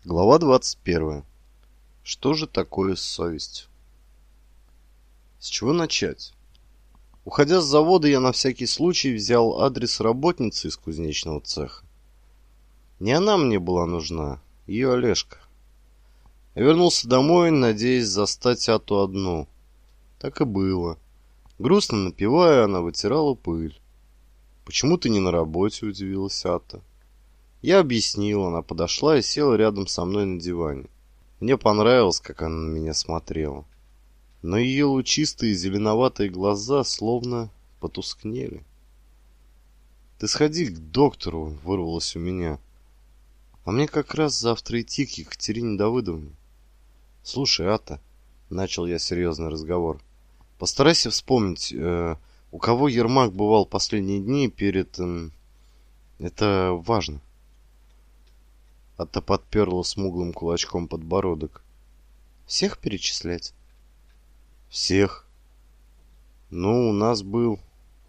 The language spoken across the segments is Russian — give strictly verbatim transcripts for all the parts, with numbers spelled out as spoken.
Глава двадцать первая. Что же такое совесть? С чего начать? Уходя с завода, я на всякий случай взял адрес работницы из кузнечного цеха. Не она мне была нужна, ее Олежка. Я вернулся домой, надеясь застать Ату одну. Так и было. Грустно напевая, она вытирала пыль. «Почему ты не на работе?» – удивилась Ата. Я объяснил, она подошла и села рядом со мной на диване. Мне понравилось, как она на меня смотрела. Но ее лучистые зеленоватые глаза словно потускнели. «Ты сходи к доктору», — вырвалось у меня. «А мне как раз завтра идти к Екатерине Давыдовне». «Слушай, Ата», — начал я серьезный разговор, — «постарайся вспомнить, э, у кого Ермак бывал последние дни перед... Э, это важно». Ата подперла смуглым кулачком подбородок. «Всех перечислять?» «Всех. Ну, у нас был.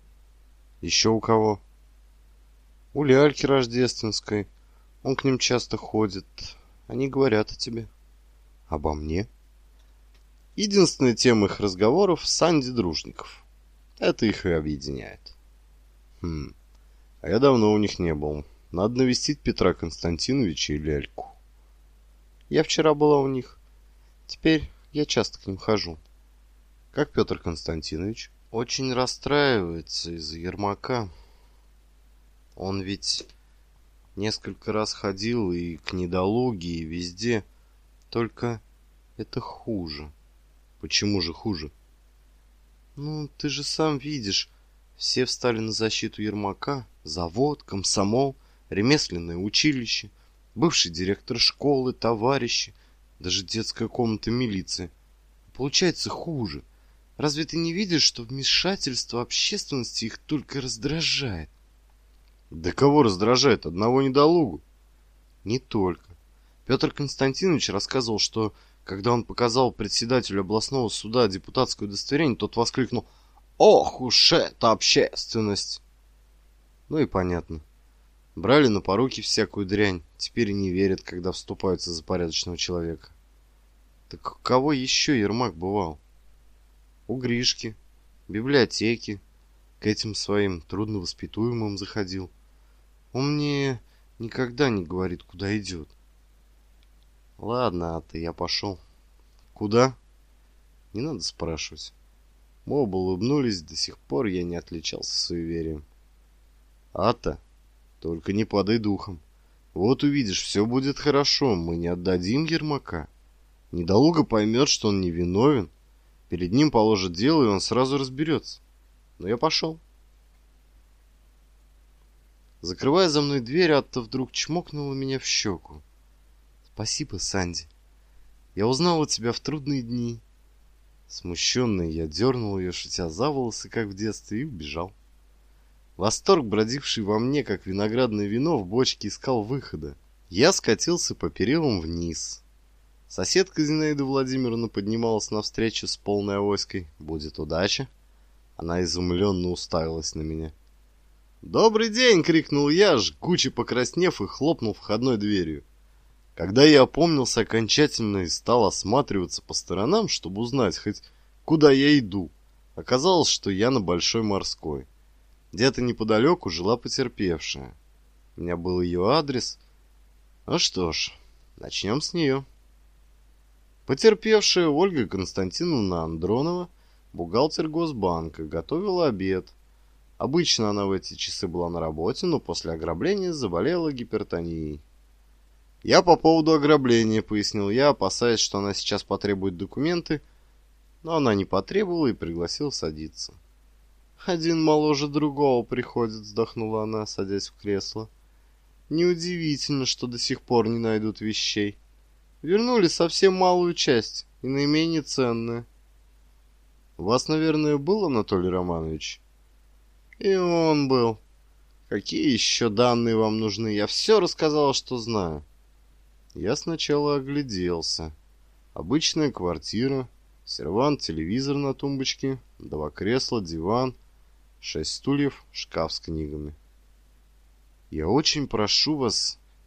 Еще у кого?» «У Ляльки Рождественской. Он к ним часто ходит. Они говорят о тебе». «Обо мне?» Единственная тема их разговоров — Санди Дружников. Это их и объединяет. Хм, а я давно у них не был. Надо навестить Петра Константиновича и Ляльку. Я вчера была у них. Теперь я часто к ним хожу. Как Петр Константинович? Очень расстраивается из-за Ермака. Он ведь несколько раз ходил и к недолуге, и везде. Только это хуже. Почему же хуже? Ну, ты же сам видишь. Все встали на защиту Ермака. Завод, комсомол, ремесленное училище, бывший директор школы, товарищи, даже детская комната милиции. Получается хуже. Разве ты не видишь, что вмешательство общественности их только раздражает? Да кого раздражает? Одного недолугу. Не только. Петр Константинович рассказывал, что когда он показал председателю областного суда депутатское удостоверение, тот воскликнул: «Ох уж эта общественность!» Ну и понятно. Брали на поруки всякую дрянь, теперь и не верят, когда вступаются за порядочного человека. Так у кого еще Ермак бывал? У Гришки, в библиотеке, к этим своим трудновоспитуемым заходил. Он мне никогда не говорит, куда идет. Ладно, а ты, я пошел. Куда? Не надо спрашивать. Мы оба улыбнулись, до сих пор я не отличался суеверием. Ата, только не падай духом. Вот увидишь, все будет хорошо, мы не отдадим Ермака. Недолуго поймет, что он невиновен. Перед ним положат дело, и он сразу разберется. Но я пошел. Закрывая за мной дверь, Атта вдруг чмокнула меня в щеку. Спасибо, Санди. Я узнала тебя в трудные дни. Смущенный, я дернул ее, шутя за волосы, как в детстве, и убежал. Восторг, бродивший во мне, как виноградное вино, в бочке искал выхода. Я скатился по перилам вниз. Соседка Зинаида Владимировна поднималась навстречу с полной авоськой. «Будет удача!» Она изумленно уставилась на меня. «Добрый день!» — крикнул я, жгуче покраснев, и хлопнул входной дверью. Когда я опомнился окончательно и стал осматриваться по сторонам, чтобы узнать хоть куда я иду, оказалось, что я на Большой Морской. Где-то неподалеку жила потерпевшая. У меня был ее адрес. Ну что ж, начнем с нее. Потерпевшая Ольга Константиновна Андронова, бухгалтер Госбанка, готовила обед. Обычно она в эти часы была на работе, но после ограбления заболела гипертонией. «Я по поводу ограбления», — пояснил я, опасаясь, что она сейчас потребует документы, но она не потребовала и пригласила садиться. «Один моложе другого приходит», — вздохнула она, садясь в кресло. «Неудивительно, что до сих пор не найдут вещей. Вернули совсем малую часть и наименее ценную». «У вас, наверное, был Анатолий Романович?» «И он был. Какие еще данные вам нужны? Я все рассказала, что знаю». Я сначала огляделся. Обычная квартира, сервант, телевизор на тумбочке, два кресла, диван, шесть стульев, шкаф с книгами. «Я очень прошу вас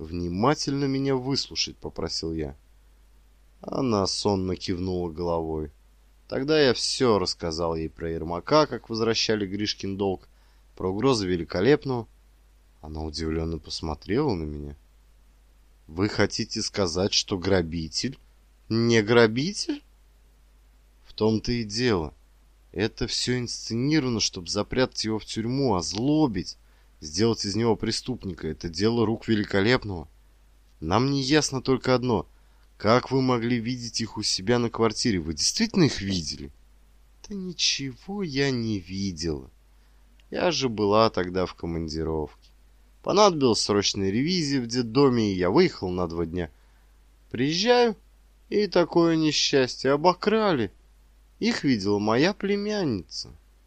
внимательно меня выслушать, попросил я. Она сонно кивнула головой. Тогда я все рассказал ей про Ермака, как возвращали Гришкин долг, про угрозы Великолепного. Она удивленно посмотрела на меня. Вы хотите сказать, что грабитель не грабитель? В том-то и дело. Это все инсценировано, чтобы запрятать его в тюрьму, озлобить, сделать из него преступника. Это дело рук Великолепного. Нам не ясно только одно. Как вы могли видеть их у себя на квартире? Вы действительно их видели? Да ничего я не видела. Я же была тогда в командировке. Понадобилась срочная ревизия в детдоме, и я выехал на два дня. Приезжаю, и такое несчастье. Обокрали. Их видела моя племянница.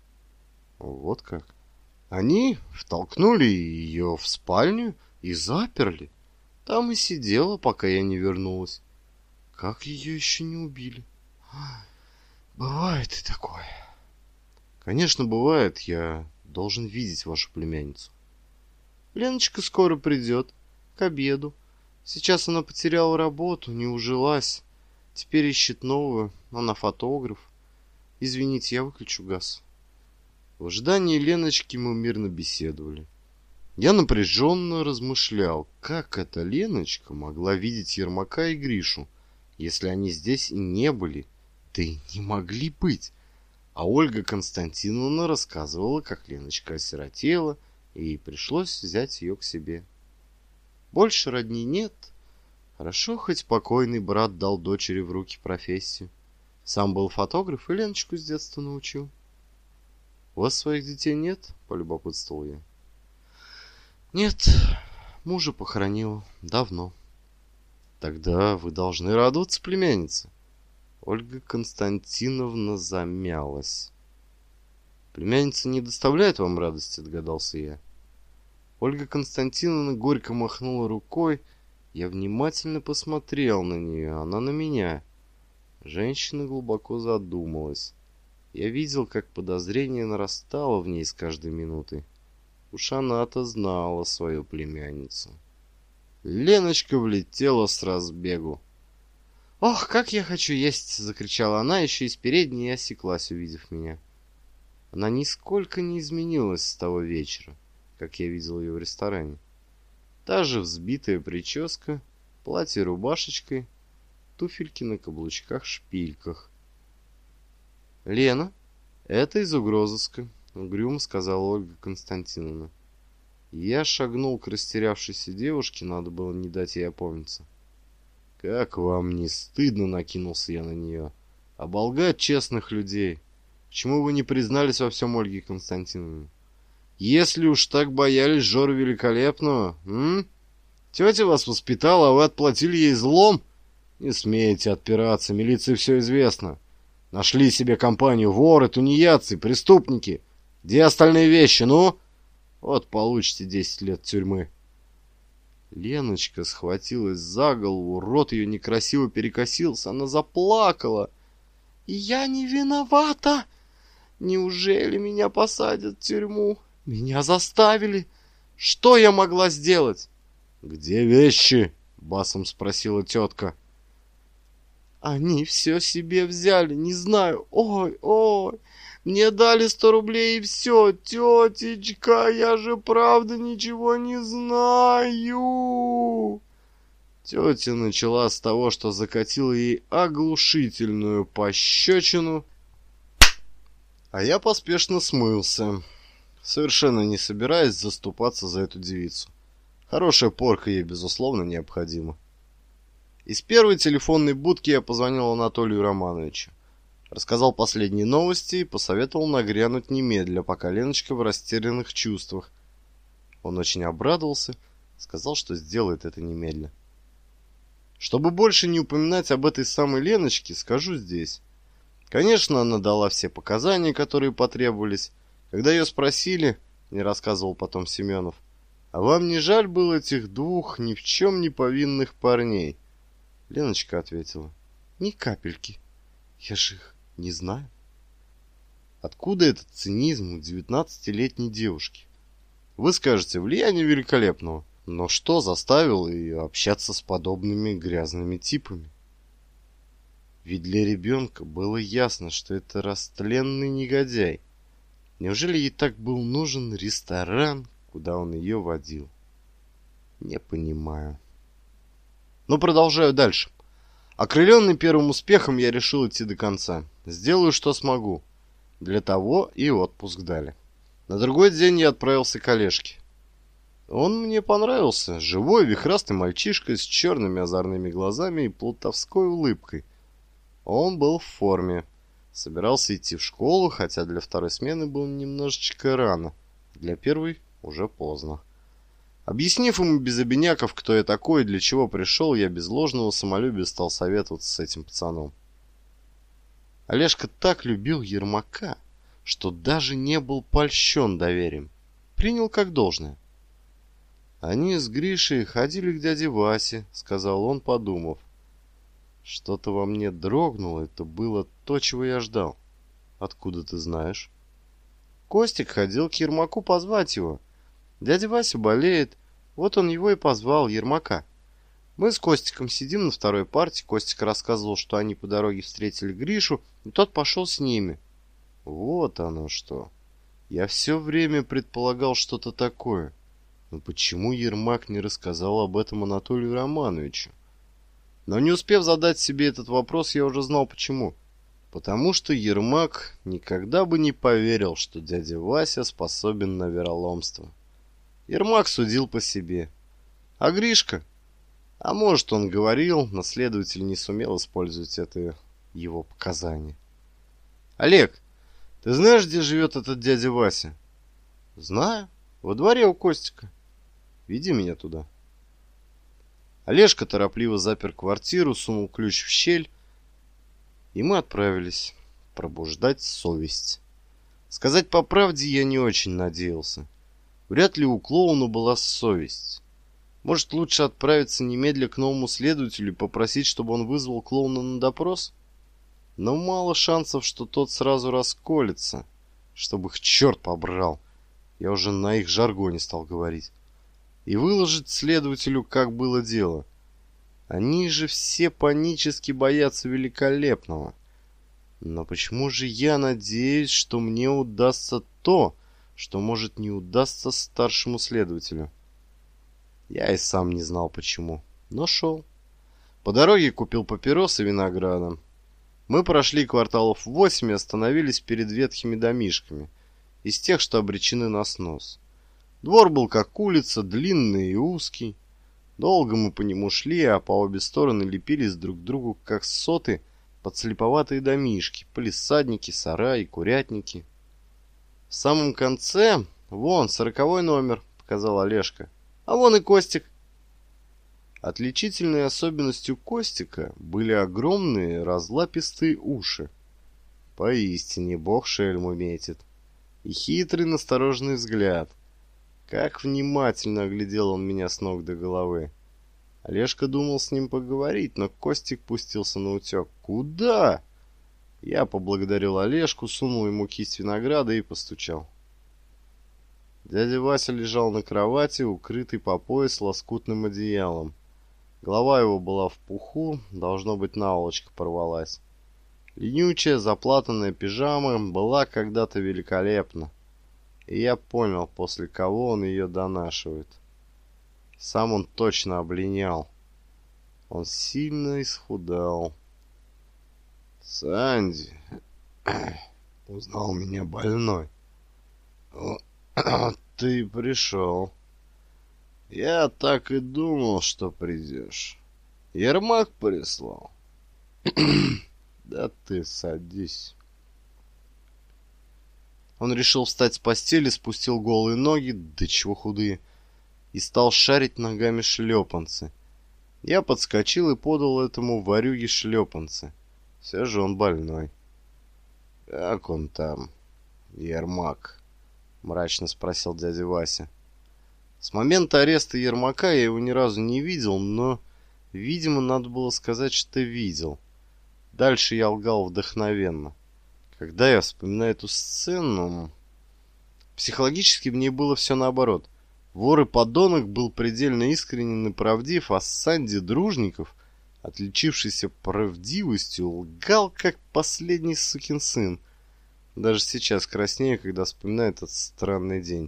Вот как. Они втолкнули ее в спальню и заперли. Там и сидела, пока я не вернулась. Как ее еще не убили? Бывает и такое. Конечно, бывает. Я должен видеть вашу племянницу. Леночка скоро придет. К обеду. Сейчас она потеряла работу, не ужилась. Теперь ищет новую. Она фотограф. Извините, я выключу газ. В ожидании Леночки мы мирно беседовали. Я напряженно размышлял, как эта Леночка могла видеть Ермака и Гришу, если они здесь и не были, да и не могли быть. А Ольга Константиновна рассказывала, как Леночка осиротела, и ей пришлось взять ее к себе. Больше родни нет. Хорошо, хоть покойный брат дал дочери в руки профессию. Сам был фотограф и Леночку с детства научил. — У вас своих детей нет? — полюбопытствовал я. — Нет, мужа похоронила давно. — Тогда вы должны радоваться, племяннице. Ольга Константиновна замялась. — Племянница не доставляет вам радости, догадался я. Ольга Константиновна горько махнула рукой. Я внимательно посмотрел на нее, она на меня. Женщина глубоко задумалась. Я видел, как подозрение нарастало в ней с каждой минутой. Уж она-то знала свою племянницу. Леночка влетела с разбегу. «Ох, как я хочу есть!» — закричала она, еще из передней, и осеклась, увидев меня. Она нисколько не изменилась с того вечера, как я видел ее в ресторане. Та же взбитая прическа, платье-рубашечкой, туфельки на каблучках-шпильках. «Лена, это из угрозыска», — угрюмо сказала Ольга Константиновна. Я шагнул к растерявшейся девушке, надо было не дать ей опомниться. «Как вам не стыдно?» — накинулся я на нее. «Оболгать честных людей! Почему вы не признались во всем Ольге Константиновне? Если уж так боялись Жоры Великолепного, м? Тетя вас воспитала, а вы отплатили ей злом? Не смейте отпираться, милиции все известно. Нашли себе компанию воры, тунеядцы, преступники. Где остальные вещи, ну? Вот получите десять лет тюрьмы». Леночка схватилась за голову, рот ее некрасиво перекосился, она заплакала. «И я не виновата! Неужели меня посадят в тюрьму? Меня заставили! Что я могла сделать?» «Где вещи?» — басом спросила тетка. «Они все себе взяли, не знаю. Ой, ой, мне дали сто рублей и все. Тетечка, я же правда ничего не знаю». Тетя начала с того, что закатила ей оглушительную пощечину, а я поспешно смылся, совершенно не собираясь заступаться за эту девицу. Хорошая порка ей, безусловно, необходима. Из первой телефонной будки я позвонил Анатолию Романовичу. Рассказал последние новости и посоветовал нагрянуть немедля, пока Леночка в растерянных чувствах. Он очень обрадовался, сказал, что сделает это немедля. Чтобы больше не упоминать об этой самой Леночке, скажу здесь. Конечно, она дала все показания, которые потребовались. Когда ее спросили, не рассказывал потом Семенов, а вам не жаль было этих двух ни в чем не повинных парней? Леночка ответила, ни капельки. Я же их не знаю. Откуда этот цинизм у девятнадцатилетней девушки? Вы скажете, влияние Великолепного. Но что заставило ее общаться с подобными грязными типами? Ведь для ребенка было ясно, что это растленный негодяй. Неужели ей так был нужен ресторан, куда он ее водил? Не понимаю. Но продолжаю дальше. Окрыленный первым успехом, я решил идти до конца. Сделаю, что смогу. Для того и отпуск дали. На другой день я отправился к Олежке. Он мне понравился. Живой, вихрастый мальчишка с черными озорными глазами и плутовской улыбкой. Он был в форме. Собирался идти в школу, хотя для второй смены было немножечко рано. Для первой уже поздно. Объяснив ему без обиняков, кто я такой и для чего пришел, я без ложного самолюбия стал советоваться с этим пацаном. Олежка так любил Ермака, что даже не был польщен доверием. Принял как должное. «Они с Гришей ходили к дяде Васе», — сказал он, подумав. Что-то во мне дрогнуло, это было то, чего я ждал. «Откуда ты знаешь?» «Костик ходил к Ермаку позвать его. Дядя Вася болеет, вот он его и позвал, Ермака. Мы с Костиком сидим на второй парте, Костик рассказывал, что они по дороге встретили Гришу, и тот пошел с ними». Вот оно что. Я все время предполагал что-то такое. Но почему Ермак не рассказал об этом Анатолию Романовичу? Но не успев задать себе этот вопрос, я уже знал почему. Потому что Ермак никогда бы не поверил, что дядя Вася способен на вероломство. Ермак судил по себе. А Гришка? А может, он говорил, но следователь не сумел использовать это его показание. «Олег, ты знаешь, где живет этот дядя Вася?» «Знаю. Во дворе у Костика. Веди меня туда». Олежка торопливо запер квартиру, сунул ключ в щель, и мы отправились пробуждать совесть. Сказать по правде, я не очень надеялся. Вряд ли у клоуна была совесть. Может, лучше отправиться немедля к новому следователю и попросить, чтобы он вызвал клоуна на допрос? Но мало шансов, что тот сразу расколется, чтобы их черт побрал. Я уже на их жаргоне стал говорить. И выложить следователю, как было дело. Они же все панически боятся великолепного. Но почему же я надеюсь, что мне удастся то, что может не удастся старшему следователю? Я и сам не знал почему, но шел. По дороге купил папиросы и винограда. Мы прошли кварталов восемь и остановились перед ветхими домишками, из тех, что обречены на снос. Двор был как улица, длинный и узкий. Долго мы по нему шли, а по обе стороны лепились друг к другу, как соты, подслеповатые домишки, палисадники, сараи, курятники. В самом конце, вон, сороковой номер, показал Олежка. А вон и Костик. Отличительной особенностью Костика были огромные разлапистые уши. Поистине, бог шельму метит. И хитрый настороженный взгляд. Как внимательно оглядел он меня с ног до головы. Олежка думал с ним поговорить, но Костик пустился наутек. «Куда?» Я поблагодарил Олежку, сунул ему кисть винограда и постучал. Дядя Вася лежал на кровати, укрытый по пояс лоскутным одеялом. Голова его была в пуху, должно быть, наволочка порвалась. Ленючая, заплатанная пижама была когда-то великолепна. И я понял, после кого он ее донашивает. Сам он точно облинял. Он сильно исхудал. «Санди, узнал меня больной. Ты пришел. Я так и думал, что придешь. Ермак прислал. Да ты садись». Он решил встать с постели, спустил голые ноги, да чего худые, и стал шарить ногами шлепанцы. Я подскочил и подал этому ворюге шлепанцы. Все же он больной. «Как он там, Ермак?» — мрачно спросил дядя Вася. С момента ареста Ермака я его ни разу не видел, но, видимо, надо было сказать, что видел. Дальше я лгал вдохновенно. Когда я вспоминаю эту сцену, психологически в ней было все наоборот. Вор и подонок был предельно искренен и правдив, а Санди Дружников, отличившийся правдивостью, лгал, как последний сукин сын. Даже сейчас краснею, когда вспоминаю этот странный день.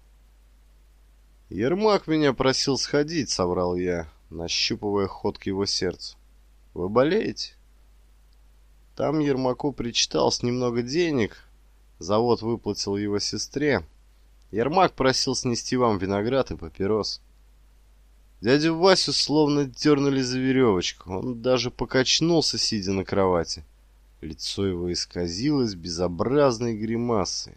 «Ермак меня просил сходить», — соврал я, нащупывая ход к его сердцу. «Вы болеете?» Там Ермаку причиталось немного денег. Завод выплатил его сестре. Ермак просил снести вам виноград и папирос. Дядю Васю словно дернули за веревочку. Он даже покачнулся, сидя на кровати. Лицо его исказилось безобразной гримасой.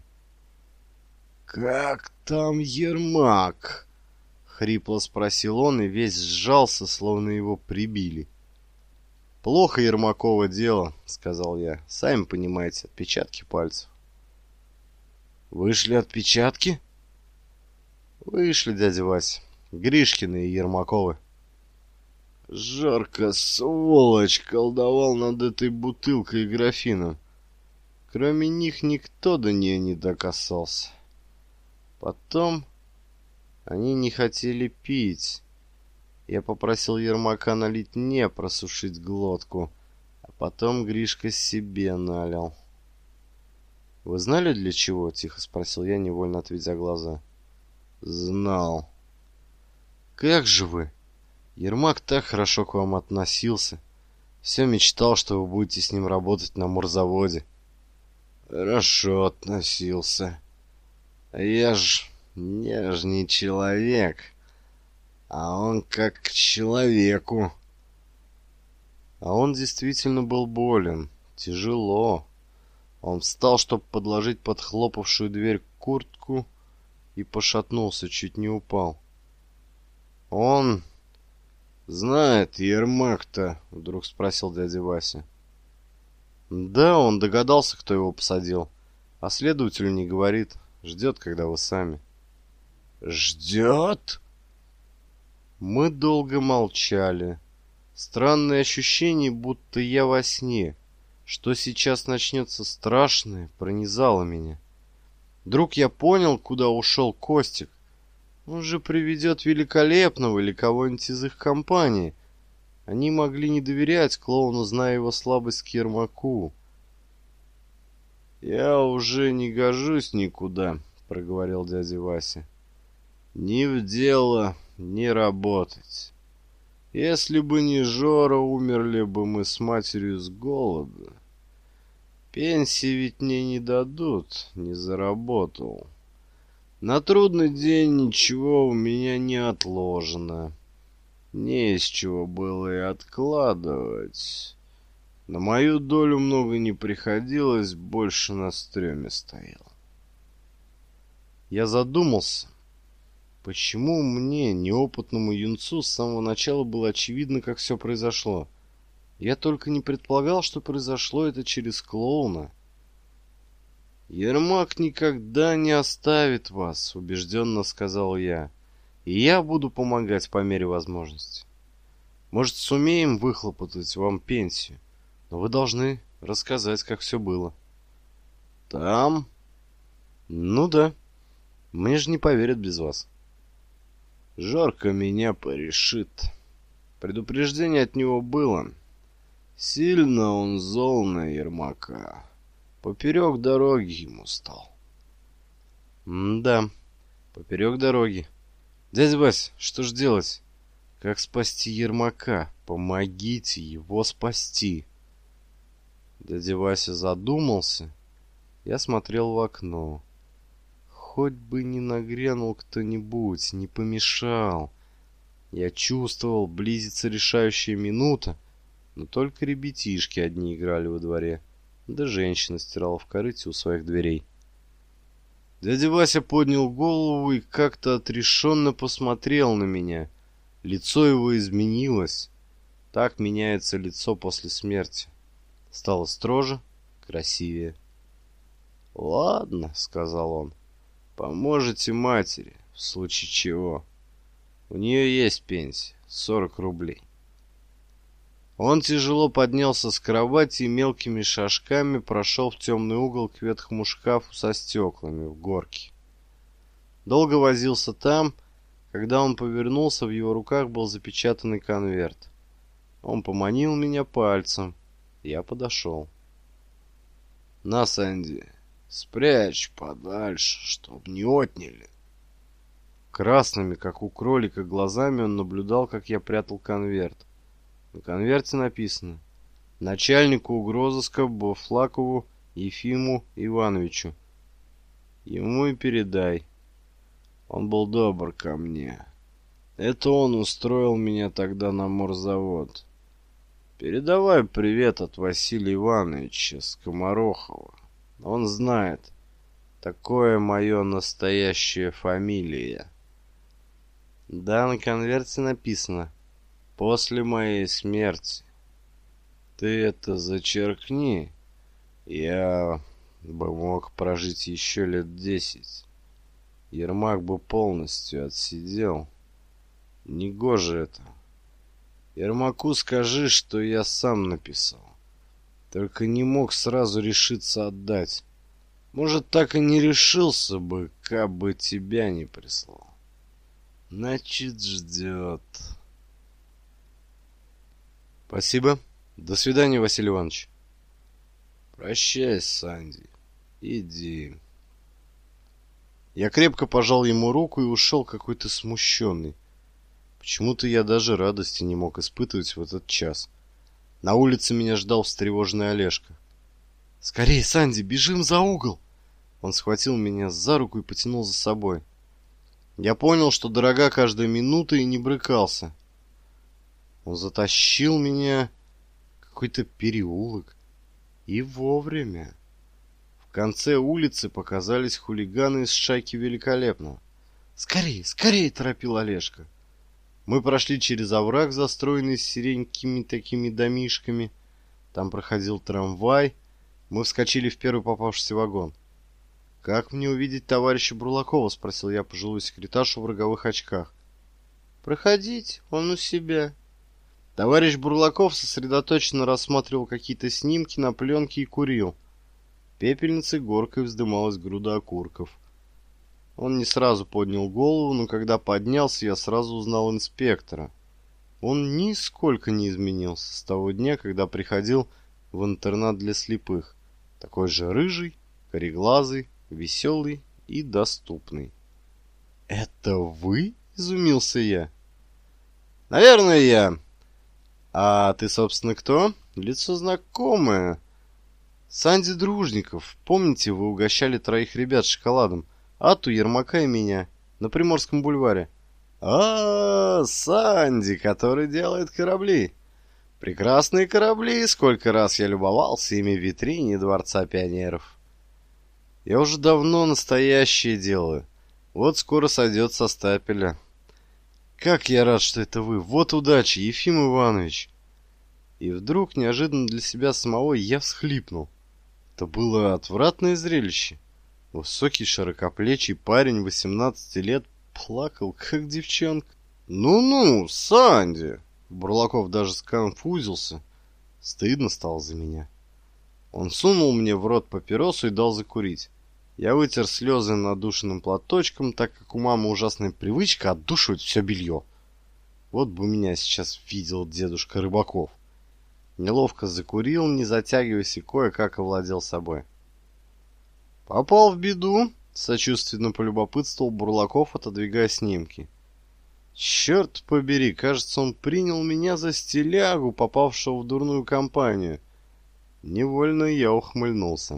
«Как там Ермак?» — хрипло спросил он, и весь сжался, словно его прибили. «Плохо Ермакова дело», — сказал я. «Сами понимаете, отпечатки пальцев». «Вышли отпечатки?» «Вышли, дядя Вася. Гришкины и Ермаковы». Жарко, сволочь, колдовал над этой бутылкой и графином. Кроме них никто до нее не докасался. Потом они не хотели пить. Я попросил Ермака налить мне, просушить глотку, а потом Гришка себе налил. «Вы знали, для чего?» — тихо спросил я, невольно отведя глаза. «Знал». «Как же вы? Ермак так хорошо к вам относился. Все мечтал, что вы будете с ним работать на морзаводе». «Хорошо относился. А я ж... я ж не человек, а он как к человеку». А он действительно был болен. Тяжело. Он встал, чтобы подложить под хлопавшую дверь куртку, и пошатнулся, чуть не упал. «Он знает Ермак-то?» — вдруг спросил дядя Вася. «Да, он догадался, кто его посадил. А следователю не говорит. Ждет, когда вы сами». «Ждет?» Мы долго молчали. Странное ощущение, будто я во сне. Что сейчас начнется страшное, пронизало меня. Вдруг я понял, куда ушел Костик. Он же приведет Великолепного или кого-нибудь из их компании. Они могли не доверять клоуну, зная его слабость к Ермаку. «Я уже не гожусь никуда», — проговорил дядя Вася. «Ни в дело, ни работать. Если бы не Жора, умерли бы мы с матерью с голода. Пенсии ведь мне не дадут, не заработал. На трудный день ничего у меня не отложено. Не из чего было и откладывать. На мою долю много не приходилось, больше на стреме стоял». Я задумался. Почему мне, неопытному юнцу, с самого начала было очевидно, как все произошло? Я только не предполагал, что произошло это через клоуна. «Ермак никогда не оставит вас», — убежденно сказал я. «И я буду помогать по мере возможности. Может, сумеем выхлопотать вам пенсию, но вы должны рассказать, как все было». «Там?» «Ну да. Мне же не поверят без вас». «Жорко меня порешит». Предупреждение от него было. Сильно он зол на Ермака. Поперек дороги ему стал. «Да, поперек дороги. Дядя Вась, что ж делать? Как спасти Ермака? Помогите его спасти». Дядя Вася задумался. Я смотрел в окно. Хоть бы не нагрянул кто-нибудь, не помешал. Я чувствовал, близится решающая минута, но только ребятишки одни играли во дворе, да женщина стирала в корыте у своих дверей. Дядя Вася поднял голову и как-то отрешенно посмотрел на меня. Лицо его изменилось. Так меняется лицо после смерти. Стало строже, красивее. «Ладно», — сказал он. «Поможете матери, в случае чего. У нее есть пенсия, сорок рублей». Он тяжело поднялся с кровати и мелкими шажками прошел в темный угол к ветхому шкафу со стеклами в горке. Долго возился там, Когда он повернулся, в его руках был запечатанный конверт. Он поманил меня пальцем. Я подошел. «На, Сэнди, спрячь подальше, чтоб не отняли». Красными, как у кролика, глазами он наблюдал, как я прятал конверт. На конверте написано: начальнику угрозыска Буфлакову Ефиму Ивановичу. Ему и передай. Он был добр ко мне. Это он устроил меня тогда на морзавод. Передавай привет от Василия Ивановича Скоморохова. Он знает, такое мое настоящая фамилия. Да, на конверте написано: после моей смерти. Ты это зачеркни. Я бы мог прожить еще лет десять. Ермак бы полностью отсидел. Негоже это. Ермаку скажи, что я сам написал. Только не мог сразу решиться отдать. Может, так и не решился бы, как бы тебя не прислал. Значит, ждет. Спасибо. До свидания, Василий Иванович. Прощай, Санди. Иди. Я крепко пожал ему руку и ушел какой-то смущенный. Почему-то я даже радости не мог испытывать в этот час. На улице меня ждал встревоженный Олежка. «Скорее, Санди, бежим за угол!» Он схватил меня за руку и потянул за собой. Я понял, что дорога каждая минута, и не брыкался. Он затащил меня в какой-то переулок. И вовремя. В конце улицы показались хулиганы из шайки Великолепного. «Скорее, скорее!» — торопил Олежка. Мы прошли через овраг, застроенный серенькими такими домишками. Там проходил трамвай. Мы вскочили в первый попавшийся вагон. «Как мне увидеть товарища Бурлакова?» — спросил я пожилую секретаршу в роговых очках. «Проходите, он у себя». Товарищ Бурлаков сосредоточенно рассматривал какие-то снимки на пленке и курил. Пепельницей горкой вздымалась груда окурков. Он не сразу поднял голову, но когда поднялся, я сразу узнал инспектора. Он нисколько не изменился с того дня, когда приходил в интернат для слепых. Такой же рыжий, кореглазый, веселый и доступный. «Это вы?» — изумился я. «Наверное, я. А ты, собственно, кто?» «Лицо знакомое. Санди Дружников. Помните, вы угощали троих ребят шоколадом? Ату, Ермака и меня. На Приморском бульваре». «А, Санди, который делает корабли. Прекрасные корабли. Сколько раз я любовался ими в витрине Дворца пионеров». «Я уже давно настоящее делаю. Вот скоро сойдет со стапеля». «Как я рад, что это вы. Вот удачи, Ефим Иванович». И вдруг, неожиданно для себя самого, я всхлипнул. Это было отвратное зрелище. Высокий широкоплечий парень восемнадцати лет плакал, как девчонка. «Ну-ну, Санди!» Бурлаков даже сконфузился. Стыдно стало за меня. Он сунул мне в рот папиросу и дал закурить. Я вытер слезы надушенным платочком, так как у мамы ужасная привычка отдушивать все белье. Вот бы меня сейчас видел дедушка Рыбаков. Неловко закурил, не затягиваясь, и кое-как овладел собой. «Попал в беду?» — сочувственно полюбопытствовал Бурлаков, отодвигая снимки. «Черт побери, кажется, он принял меня за стилягу, попавшего в дурную компанию». Невольно я ухмыльнулся.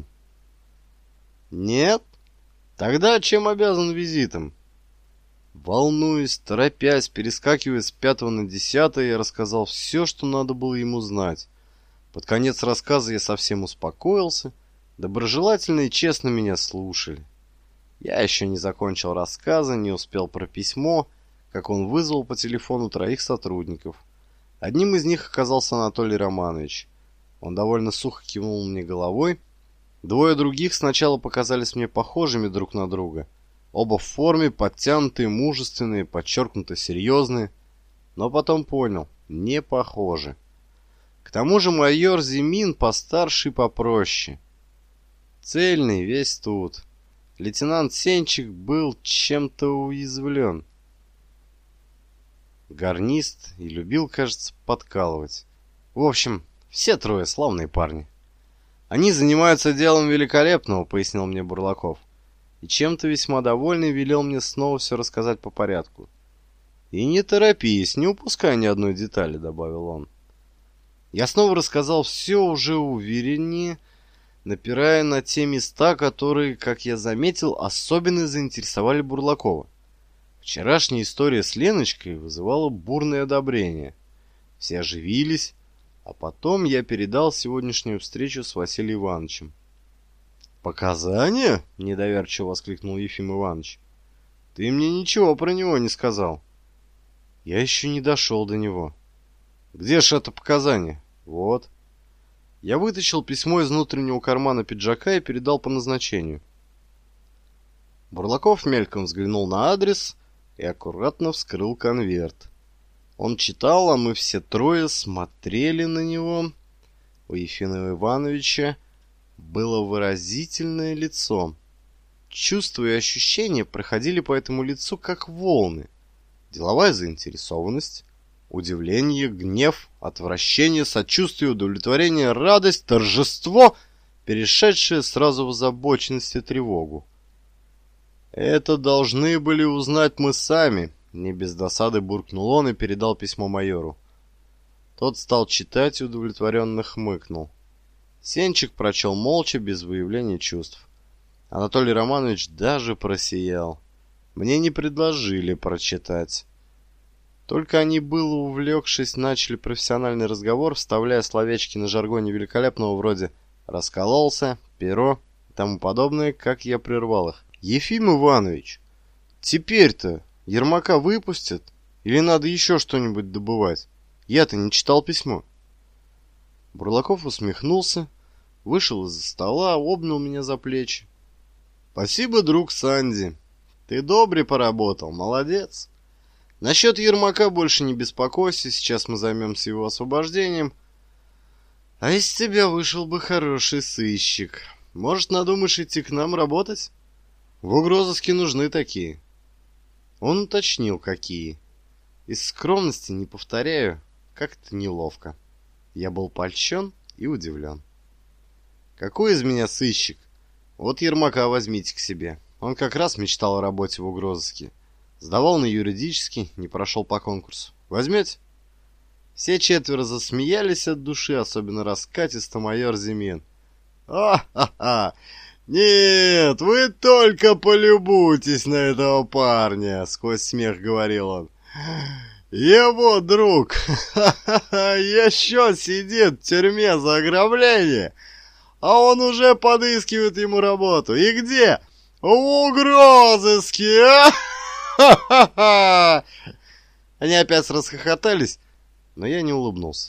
«Нет? Тогда чем обязан визитом?» Волнуясь, торопясь, перескакивая с пятого на десятое, я рассказал все, что надо было ему знать. Под конец рассказа я совсем успокоился. Доброжелательно и честно меня слушали. Я еще не закончил рассказа, не успел про письмо, как он вызвал по телефону троих сотрудников. Одним из них оказался Анатолий Романович. Он довольно сухо кивнул мне головой. Двое других сначала показались мне похожими друг на друга. Оба в форме, подтянутые, мужественные, подчеркнуто серьезные. Но потом понял, не похожи. К тому же майор Зимин постарше и попроще. Цельный, весь тут. Лейтенант Сенчик был чем-то уязвлен. гарнист и любил, кажется, подкалывать. В общем, все трое славные парни. Они занимаются делом великолепного, пояснил мне Бурлаков. И чем-то весьма довольный велел мне снова все рассказать по порядку. И не торопись, не упускай ни одной детали, добавил он. Я снова рассказал все уже увереннее, напирая на те места, которые, как я заметил, особенно заинтересовали Бурлакова. Вчерашняя история с Леночкой вызывала бурное одобрение. Все оживились, а потом я передал сегодняшнюю встречу с Василием Ивановичем. «Показания?» – недоверчиво воскликнул Ефим Иванович. «Ты мне ничего про него не сказал». Я еще не дошел до него. «Где ж это показание?» «Вот». Я вытащил письмо из внутреннего кармана пиджака и передал по назначению. Бурлаков мельком взглянул на адрес и аккуратно вскрыл конверт. Он читал, а мы все трое смотрели на него. У Ефима Ивановича было выразительное лицо. Чувства и ощущения проходили по этому лицу как волны. Деловая заинтересованность, удивление, гнев, отвращение, сочувствие, удовлетворение, радость, торжество, перешедшее сразу в озабоченность и тревогу. «Это должны были узнать мы сами», — не без досады буркнул он и передал письмо майору. Тот стал читать и удовлетворенно хмыкнул. Сенчик прочел молча, без выявления чувств. Анатолий Романович даже просиял. Мне не предложили прочитать. Только они, было увлекшись, начали профессиональный разговор, вставляя словечки на жаргоне великолепного вроде «раскололся», «перо» и тому подобное, как я прервал их. «Ефим Иванович, теперь-то Ермака выпустят? Или надо еще что-нибудь добывать? Я-то не читал письмо». Бурлаков усмехнулся, вышел из-за стола, обнял меня за плечи. «Спасибо, друг Санди. Ты добре поработал, молодец. Насчет Ермака больше не беспокойся, сейчас мы займемся его освобождением. А из тебя вышел бы хороший сыщик. Может, надумаешь идти к нам работать? В угрозыске нужны такие». Он уточнил, какие. Из скромности не повторяю, как-то неловко. Я был польщен и удивлен. «Какой из меня сыщик? Вот Ермака возьмите к себе. Он как раз мечтал о работе в угрозыске. Сдавал на юридический, не прошел по конкурсу. Возьмете?» Все четверо засмеялись от души, особенно раскатисто майор Зимин. «А-ха-ха! Нет, вы только полюбуйтесь на этого парня!» — сквозь смех говорил он. «Его друг еще сидит в тюрьме за ограбление, а он уже подыскивает ему работу. И где? В угрозыске! А-ха-ха-ха!» Они опять расхохотались, но я не улыбнулся.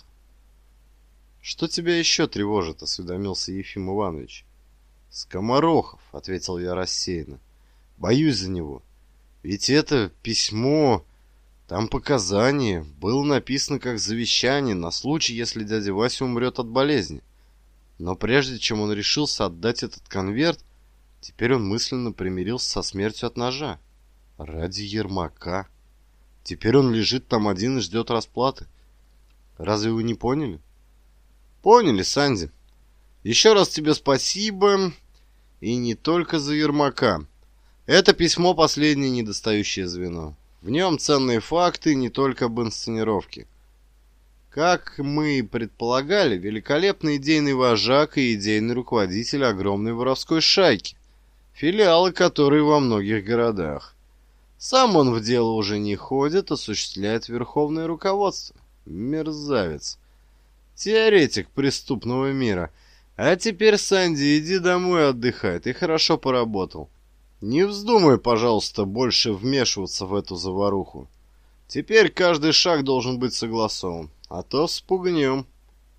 «Что тебя еще тревожит?» — осведомился Ефим Иванович. «Скоморохов», — ответил я рассеянно. «Боюсь за него. Ведь это письмо, там показания, было написано как завещание на случай, если дядя Вася умрет от болезни. Но прежде чем он решился отдать этот конверт, теперь он мысленно примирился со смертью от ножа. Ради Ермака. Теперь он лежит там один и ждет расплаты. Разве вы не поняли?» «Поняли, Санди. Еще раз тебе спасибо, и не только за Ермака. Это письмо — последнее недостающее звено. В нем ценные факты не только об инсценировке. Как мы и предполагали, великолепный идейный вожак и идейный руководитель огромной воровской шайки, филиалы которой во многих городах. Сам он в дело уже не ходит, осуществляет верховное руководство. Мерзавец. Теоретик преступного мира. А теперь, Санди, иди домой отдыхай, ты хорошо поработал. Не вздумай, пожалуйста, больше вмешиваться в эту заваруху. Теперь каждый шаг должен быть согласован, а то спугнем».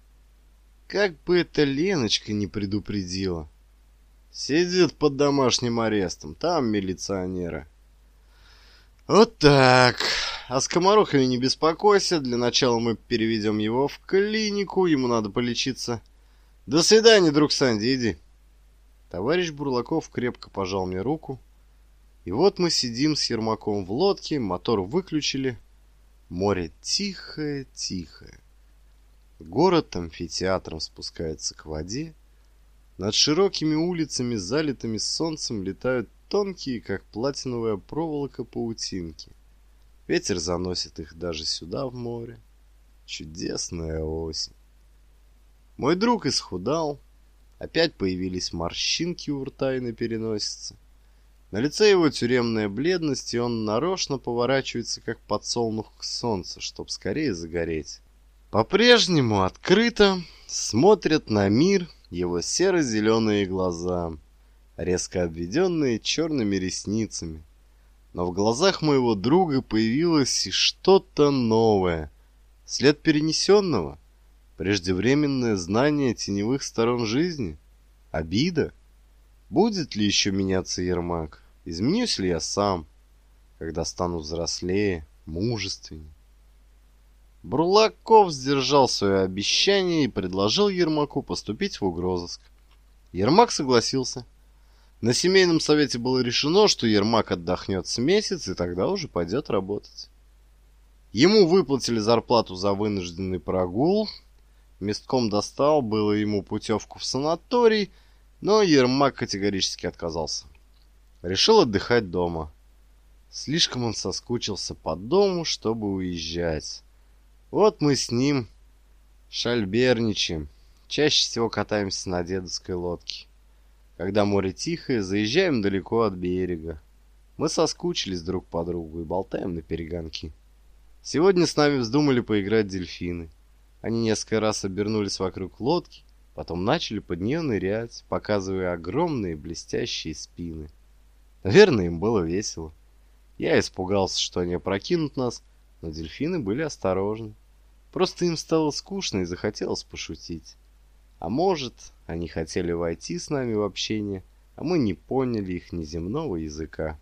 Как бы эта Леночка не предупредила. Сидит под домашним арестом, там милиционеры. Вот так. А Скоморохове не беспокойся, для начала мы переведем его в клинику, ему надо полечиться. До свидания, друг Санди, иди. Товарищ Бурлаков крепко пожал мне руку. И вот мы сидим с Ермаком в лодке, мотор выключили. Море тихое-тихое. Город амфитеатром спускается к воде. Над широкими улицами, залитыми солнцем, летают тонкие, как платиновая проволока, паутинки. Ветер заносит их даже сюда, в море. Чудесная осень. Мой друг исхудал. Опять появились морщинки у рта и на переносице. На лице его тюремная бледность, и он нарочно поворачивается, как подсолнух к солнцу, чтоб скорее загореть. По-прежнему открыто смотрят на мир его серо-зеленые глаза, резко обведенные черными ресницами. Но в глазах моего друга появилось и что-то новое. След перенесенного, преждевременное знание теневых сторон жизни, обида. Будет ли еще меняться Ермак? Изменюсь ли я сам, когда стану взрослее, мужественнее? Бурлаков сдержал свое обещание и предложил Ермаку поступить в угрозыск. Ермак согласился. На семейном совете было решено, что Ермак отдохнет с месяц и тогда уже пойдет работать. Ему выплатили зарплату за вынужденный прогул. Местком достал было ему путевку в санаторий, но Ермак категорически отказался. Решил отдыхать дома. Слишком он соскучился по дому, чтобы уезжать. Вот мы с ним шальберничаем. Чаще всего катаемся на дедовской лодке. Когда море тихое, заезжаем далеко от берега. Мы соскучились друг по другу и болтаем на перегонки. Сегодня с нами вздумали поиграть дельфины. Они несколько раз обернулись вокруг лодки, потом начали под нее нырять, показывая огромные блестящие спины. Наверное, им было весело. Я испугался, что они опрокинут нас, но дельфины были осторожны. Просто им стало скучно и захотелось пошутить. А может, они хотели войти с нами в общение, а мы не поняли их неземного языка.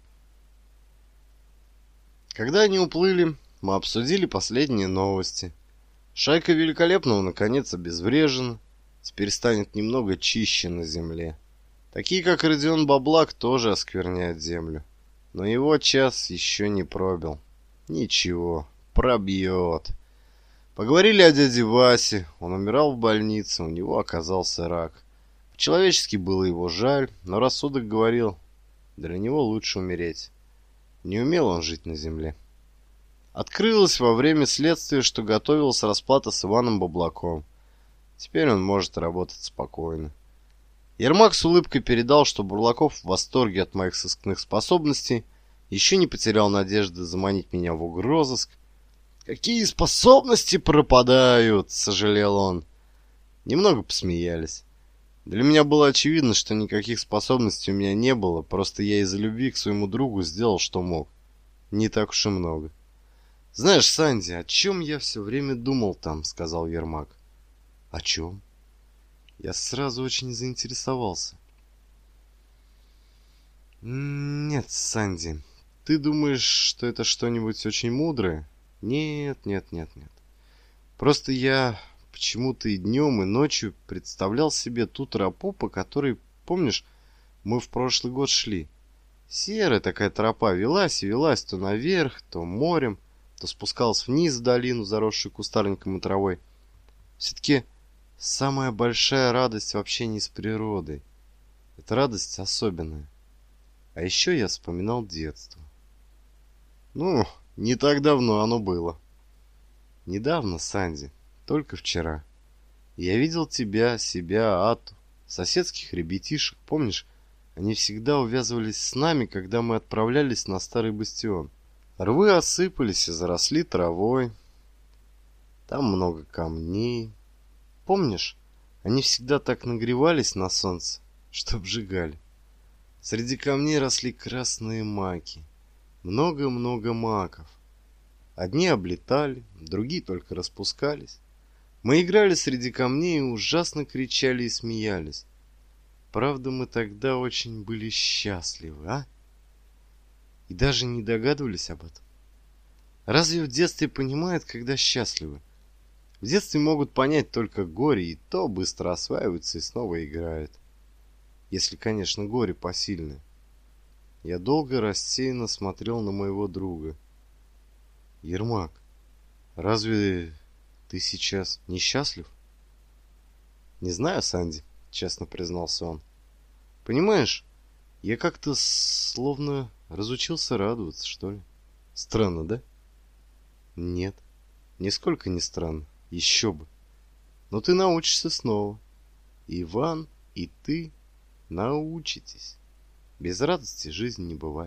Когда они уплыли, мы обсудили последние новости. Шайка Великолепного наконец обезврежена, теперь станет немного чище на земле. Такие, как Родион Баблак, тоже оскверняют землю. Но его час еще не пробил. Ничего, пробьет. Поговорили о дяде Васе. Он умирал в больнице, у него оказался рак. По-человечески было его жаль, но рассудок говорил, для него лучше умереть. Не умел он жить на земле. Открылось во время следствия, что готовилась расплата с Иваном Баблаком. Теперь он может работать спокойно. Ермак с улыбкой передал, что Бурлаков в восторге от моих сыскных способностей, еще не потерял надежды заманить меня в угрозыск. «Какие способности пропадают!» — сожалел он. Немного посмеялись. Для меня было очевидно, что никаких способностей у меня не было, просто я из-за любви к своему другу сделал, что мог. Не так уж и много. «Знаешь, Санди, о чем я все время думал там?» — сказал Ермак. «О чем?» Я сразу очень заинтересовался. «Нет, Санди, ты думаешь, что это что-нибудь очень мудрое?» «Нет, нет, нет, нет. Просто я почему-то и днем, и ночью представлял себе ту тропу, по которой, помнишь, мы в прошлый год шли. Серая такая тропа велась и велась то наверх, то морем, то спускалась вниз в долину, заросшую кустарником и травой. Все-таки самая большая радость в общении с природой. Эта радость особенная. А еще я вспоминал детство. Ну, не так давно оно было. Недавно, Санди, только вчера. Я видел тебя, себя, Ату, соседских ребятишек, помнишь? Они всегда увязывались с нами, когда мы отправлялись на Старый Бастион. Рвы осыпались и заросли травой. Там много камней. Помнишь, они всегда так нагревались на солнце, что обжигали. Среди камней росли красные маки. Много-много маков. Одни облетали, другие только распускались. Мы играли среди камней и ужасно кричали и смеялись. Правда, мы тогда очень были счастливы, а? И даже не догадывались об этом. Разве в детстве понимают, когда счастливы? В детстве могут понять только горе, и то быстро осваиваются и снова играют. Если, конечно, горе посильное. Я долго рассеянно смотрел на моего друга. Ермак, Разве ты сейчас несчастлив? Не знаю, Санди, честно признался он. Понимаешь, я как-то словно разучился радоваться, что ли. Странно, да? Нет, нисколько не странно. Еще бы. Но ты научишься снова. Иван, и ты научитесь. Без радости жизни не бывает.